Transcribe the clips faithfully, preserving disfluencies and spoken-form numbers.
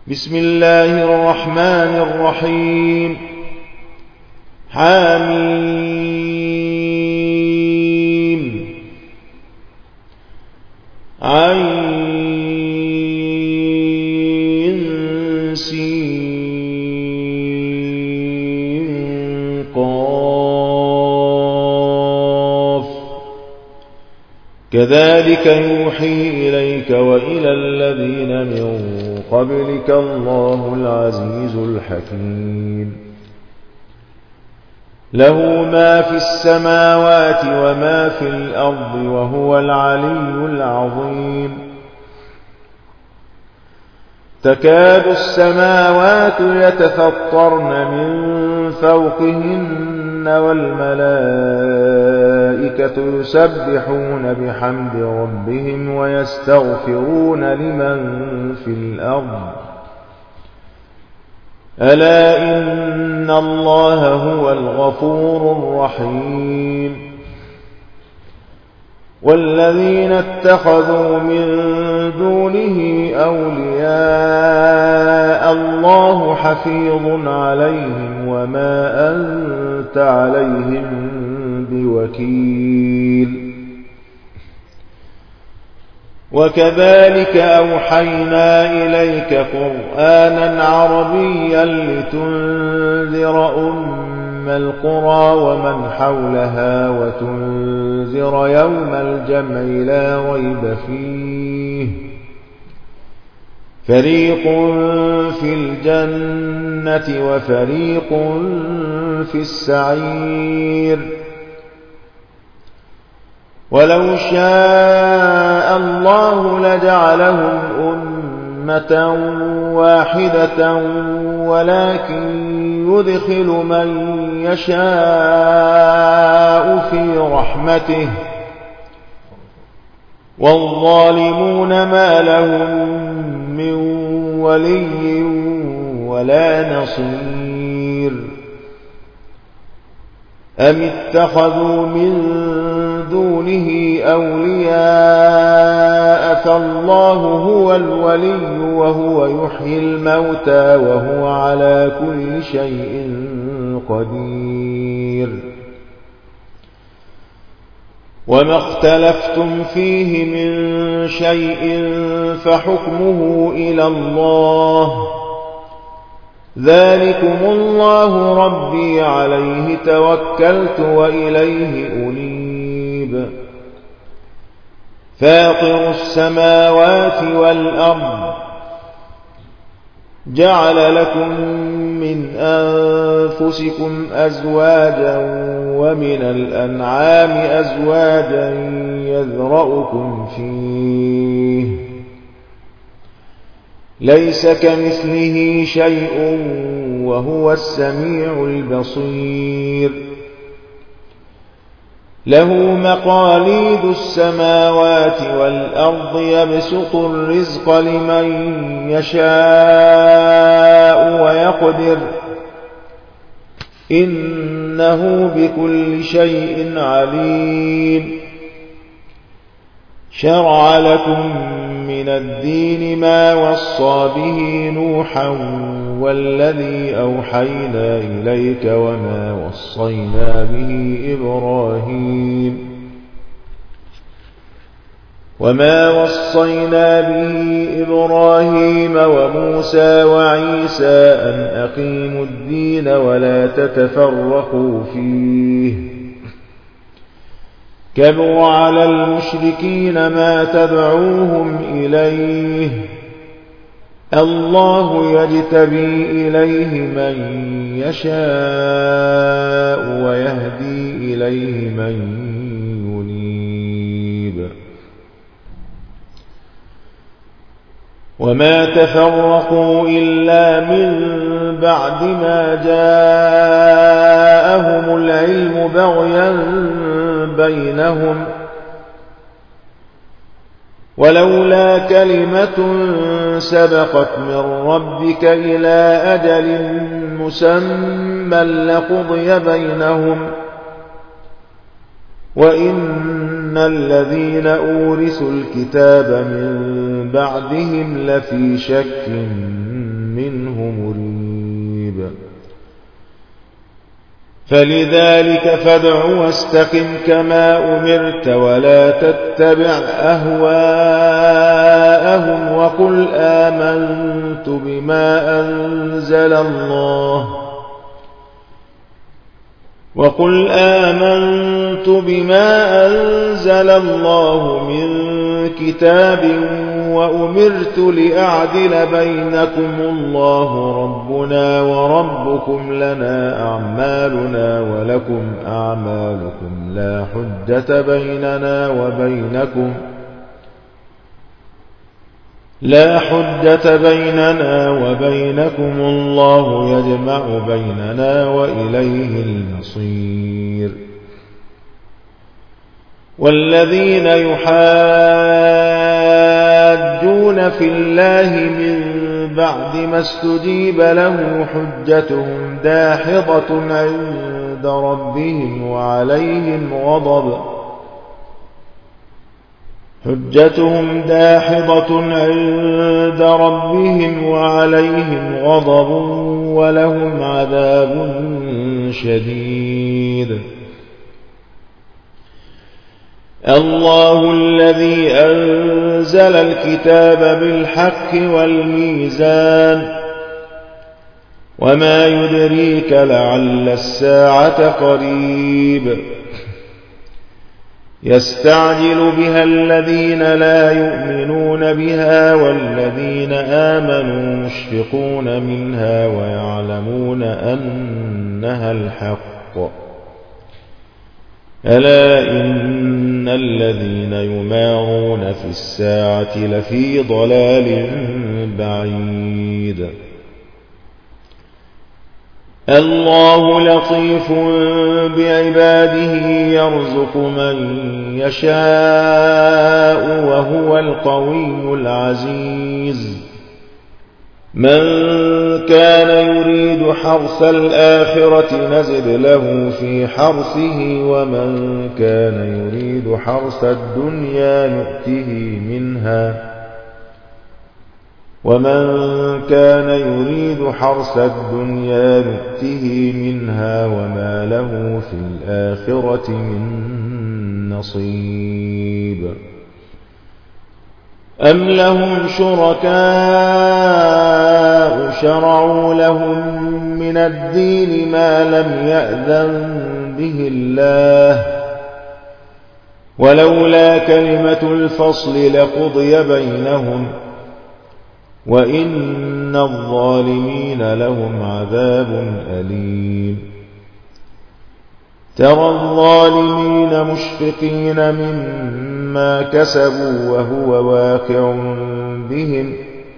بسم الله الرحمن الرحيم. حميم عين سين قاف كذلك يوحي إليك وإلى الذين من قبلك الله العزيز الحكيم. له ما في السماوات وما في الأرض وهو العلي العظيم. تكاد السماوات يتفطرن من فوقهن والملائكة يسبحون بحمد ربهم ويستغفرون لمن في الأرض ألا إن الله هو الغفور الرحيم. والذين اتخذوا من دونه أولياء الله حفيظ عليهم وما أنت عليهم بوكيل. وكذلك أوحينا إليك قرآنا عربيا لتنذر أم القرى ومن حولها وتنذر يوم الجمع لا ريب فيه فريق في الجنة وفريق في السعير. ولو شاء الله لجعلهم أمة واحدة ولكن يدخل من يشاء في رحمته والظالمون ما لهم من ولي ولا نصير. أم اتخذوا من دونه أولياء فالله هو الولي وهو يحيي الموتى وهو على كل شيء قدير. وما اختلفتم فيه من شيء فحكمه إلى الله ذلكم الله ربي عليه توكلت وإليه أنيب. فاطر السماوات والأرض جعل لكم من أنفسكم أزواجا ومن الأنعام أزواجا يذرأكم فيه ليس كمثله شيء وهو السميع البصير. له مقاليد السماوات والأرض يبسط الرزق لمن يشاء ويقدر إنه بكل شيء عليم. شرع لكم من الدين ما وصى به نوحا والذي أوحينا إليك وما وصينا به إبراهيم وما وصينا به إبراهيم وموسى وعيسى أن أقيموا الدين ولا تتفرقوا فيه كبر على المشركين ما تدعوهم إليه الله يجتبي إليه من يشاء ويهدي إليه من ينيب. وما تفرقوا إلا من بعد ما جاءهم العلم بغيا بينهم ولولا كلمة سبقت من ربك إلى أجل مسمى لقضي بينهم وإن الذين أورثوا الكتاب من بعدهم لفي شك منه مريب. فلذلك فادع واستقم كما أمرت ولا تتبع أهواءهم وقل آمنت بما أنزل الله وقل آمنت بما أنزل الله من كتاب وأمرت لأعدل بينكم الله ربنا وربكم لنا أعمالنا ولكم أعمالكم لا حجة بيننا وبينكم لا حجة بيننا وبينكم الله يجمع بيننا وإليه المصير. والذين يحاجون في الله من بعد ما استجيب له حجتهم داحضة عند ربهم وعليهم غضب حجتهم داحضة عند ربهم وعليهم غضب ولهم عذاب شديد. الله الذي أنزل الكتاب بالحق والميزان وما يدريك لعل الساعة قريب. يستعجل بها الذين لا يؤمنون بها والذين آمنوا مشفقون منها ويعلمون أنها الحق. ألا إن الذين يمارون في الساعة لفي ضلال بعيد. الله لطيف بعباده يرزق من يشاء وهو القوي العزيز. من كان يريد حرث الآخرة نزد له في حرثه ومن كان يريد حرث الدنيا نؤته منها ومن كان يريد حرث الدنيا نؤته منها وما له في الآخرة من نصيب. أم لهم شركاء شرعوا لهم من الدين ما لم يأذن به الله ولولا كلمة الفصل لقضي بينهم وإن الظالمين لهم عذاب أليم. ترى الظالمين مشفقين مما كسبوا وهو واقع بهم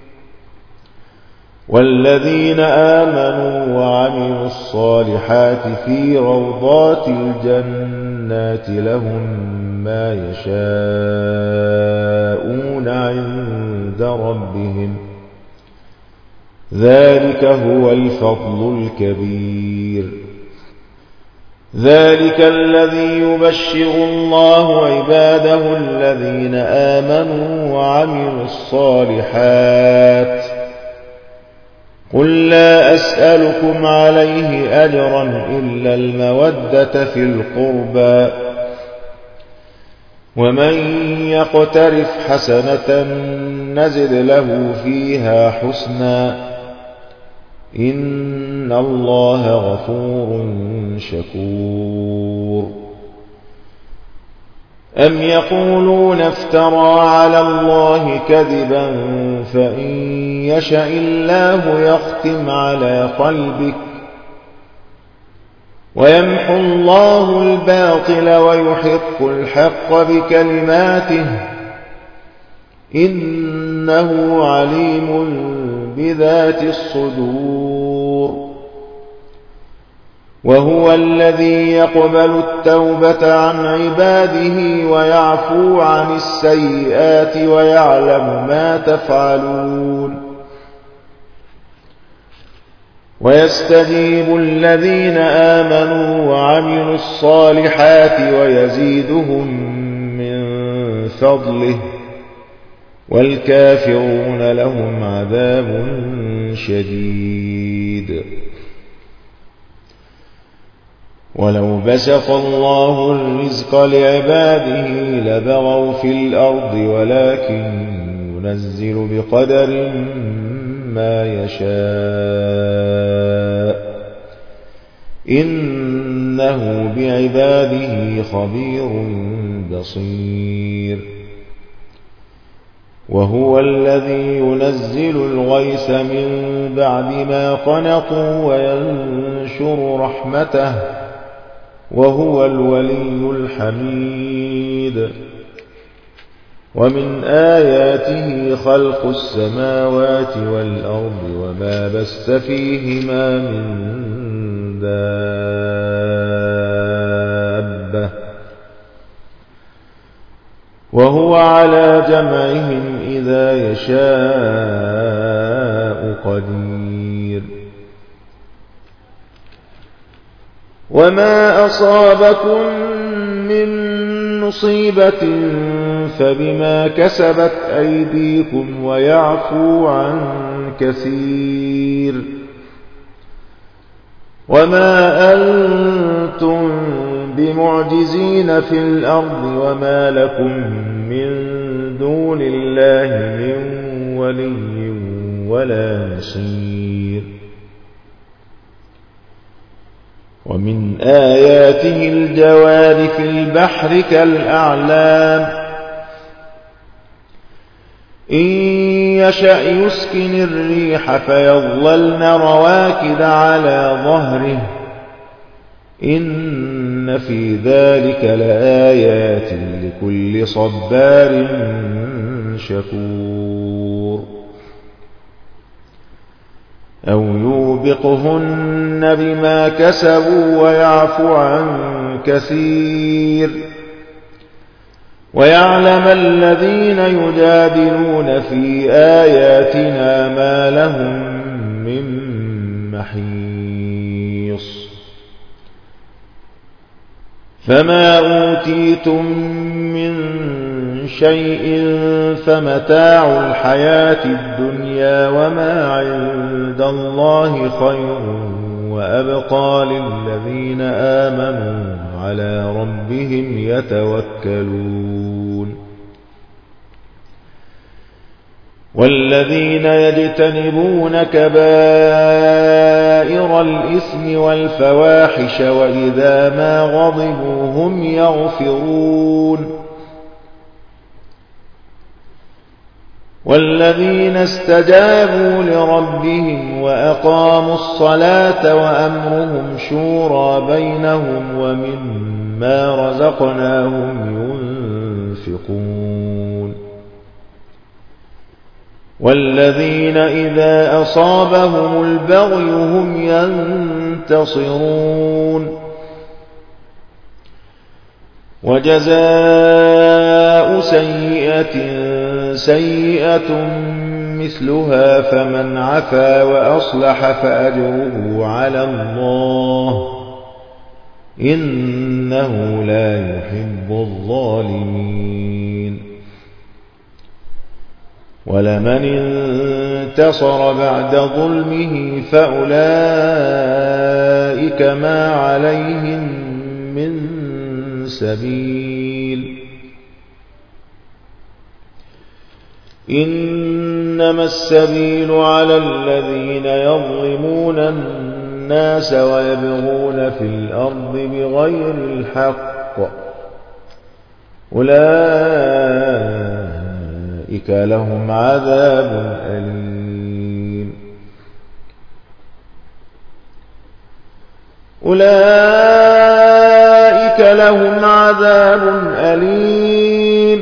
والذين آمنوا وعملوا الصالحات في روضات الجنات لهم ما يشاءون عند ربهم ذلك هو الفضل الكبير. ذلك الذي يبشر الله عباده الذين آمنوا وعملوا الصالحات. قل لا أسألكم عليه أجرا إلا المودة في القربى ومن يقترف حسنة نزد له فيها حسنا إن الله غفور شكور. أم يقولون افترى على الله كذبا فإن يشأ الله يختم على قلبك ويمحو الله الباطل ويحق الحق بكلماته إنه عليم بذات الصدور. وهو الذي يقبل التوبة عن عباده ويعفو عن السيئات ويعلم ما تفعلون. ويستجيب الذين آمنوا وعملوا الصالحات ويزيدهم من فضله والكافرون لهم عذاب شديد. ولو بسط الله الرزق لعباده لبغوا في الأرض ولكن ينزل بقدر ما يشاء إنه بعباده خبير بصير. وهو الذي ينزل الغيث من بعد ما قنطوا وينشر رحمته وهو الولي الحميد. ومن آياته خلق السماوات والأرض وما بث فيهما من دابة وهو على جمعهم إذا يشاء قدير. وما أصابكم من مصيبة فبما كسبت أيديكم ويعفو عن كثير. وما أنتم بمعجزين في الأرض وما لكم من دون الله من ولي ولا نصير. ومن آياته الجوار في البحر كالأعلام إن يشأ يسكن الريح فيظللن رواكد على ظهره إن في ذلك لآيات لكل صبار شكور. أو يوبقهن بما كسبوا ويعفو عن كثير. ويعلم الذين يجادلون في آياتنا ما لهم من محيص. فما أوتيتم من شيء فمتاع الحياة الدنيا وما عند الله خير وأبقى للذين آمنوا على ربهم يتوكلون. والذين يجتنبون كبائر الإثم والفواحش وإذا ما غضبوا هم يغفرون. والذين استجابوا لربهم وأقاموا الصلاة وأمرهم شورى بينهم ومما رزقناهم ينفقون. والذين إذا أصابهم البغي هم ينتصرون. وجزاء سيئة سيئة مثلها فمن عفا وأصلح فأجره على الله إنه لا يحب الظالمين. ولمن انتصر بعد ظلمه فأولئك ما عليهم من سبيل. إنما السبيل على الذين يظلمون الناس ويبغون في الأرض بغير الحق أولئك لهم عذاب أليم. أولئك لهم عذاب أليم.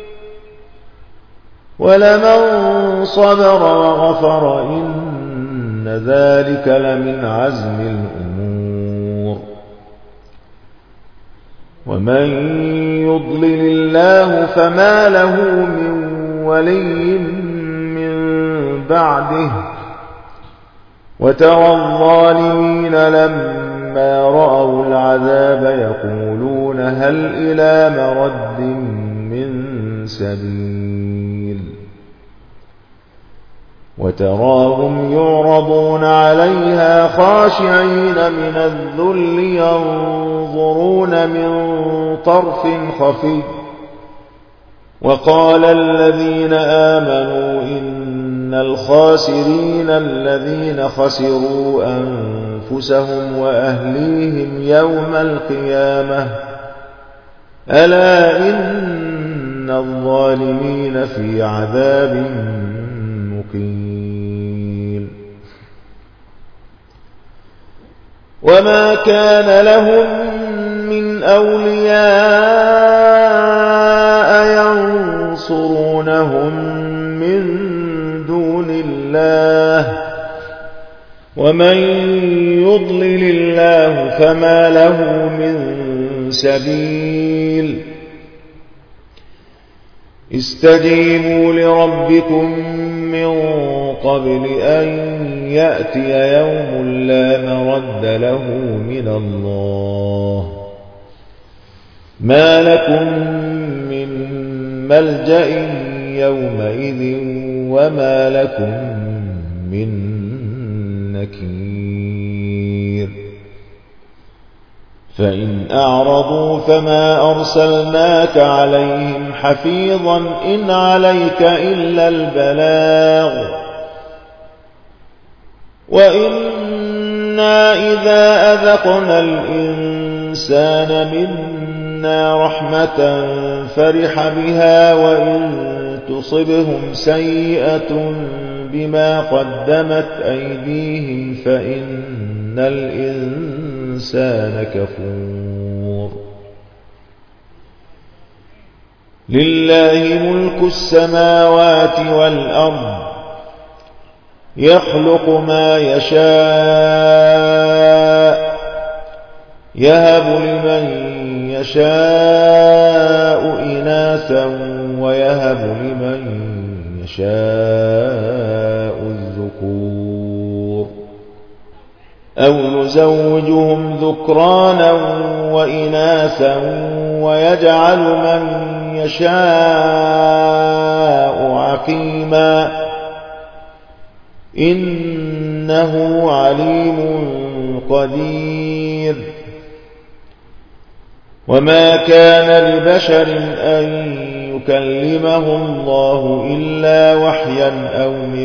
ولمن صبر وغفر إن ذلك لمن عزم الأمور. ومن يضلل الله فما له من ولي من بعده. وترى الظالمين لما رأوا العذاب يقولون هل إلى مرد من سبيل. وتراهم يعرضون عليها خاشعين من الذل ينظرون من طرف خفي وقال الذين آمنوا إن الخاسرين الذين خسروا أنفسهم وأهليهم يوم القيامة ألا إن الظالمين في عذاب مقيم وما كان لهم من أولياء ينصرونهم من دون الله ومن يضلل الله فما له من سبيل استجيبوا لربكم من قبل أن يأتي يوم لا مرد له من الله ما لكم من ملجأ يومئذ وما لكم من نكير فإن أعرضوا فما أرسلناك عليهم حفيظا إن عليك إلا البلاغ وإنا إذا أذقنا الإنسان منا رحمة فرح بها وإن تصبهم سيئة بما قدمت أيديهم فإن الإنسان كفور لله ملك السماوات والأرض يخلق ما يشاء يهب لمن يشاء إناثا ويهب لمن يشاء الذكور أو يزوجهم ذكرانا وإناثا ويجعل من يشاء عقيما إنه عليم قدير وما كان لبشر أن يكلمه الله إلا وحيا أو من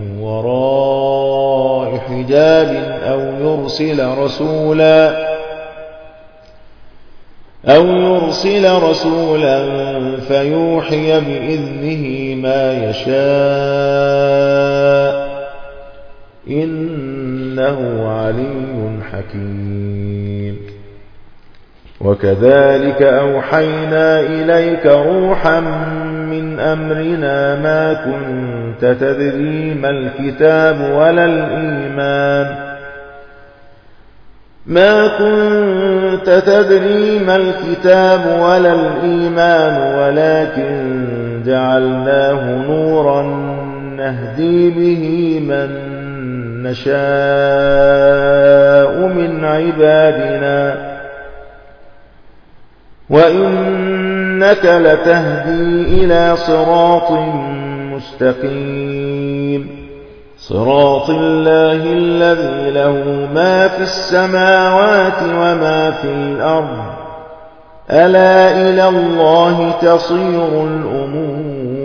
وراء حجاب أو يرسل رسولا أو يرسل رسولا فيوحي بإذنه ما يشاء إنه علي حكيم وكذلك أوحينا إليك روحا من أمرنا ما كنت تدري ما الكتاب ولا الإيمان ما كنت تدري ما الكتاب ولا الإيمان ولكن جعلناه نورا نهدي به من نشاء من عبادنا وإنك لتهدي إلى صراط مستقيم صراط الله الذي له ما في السماوات وما في الأرض ألا إلى الله تصير الأمور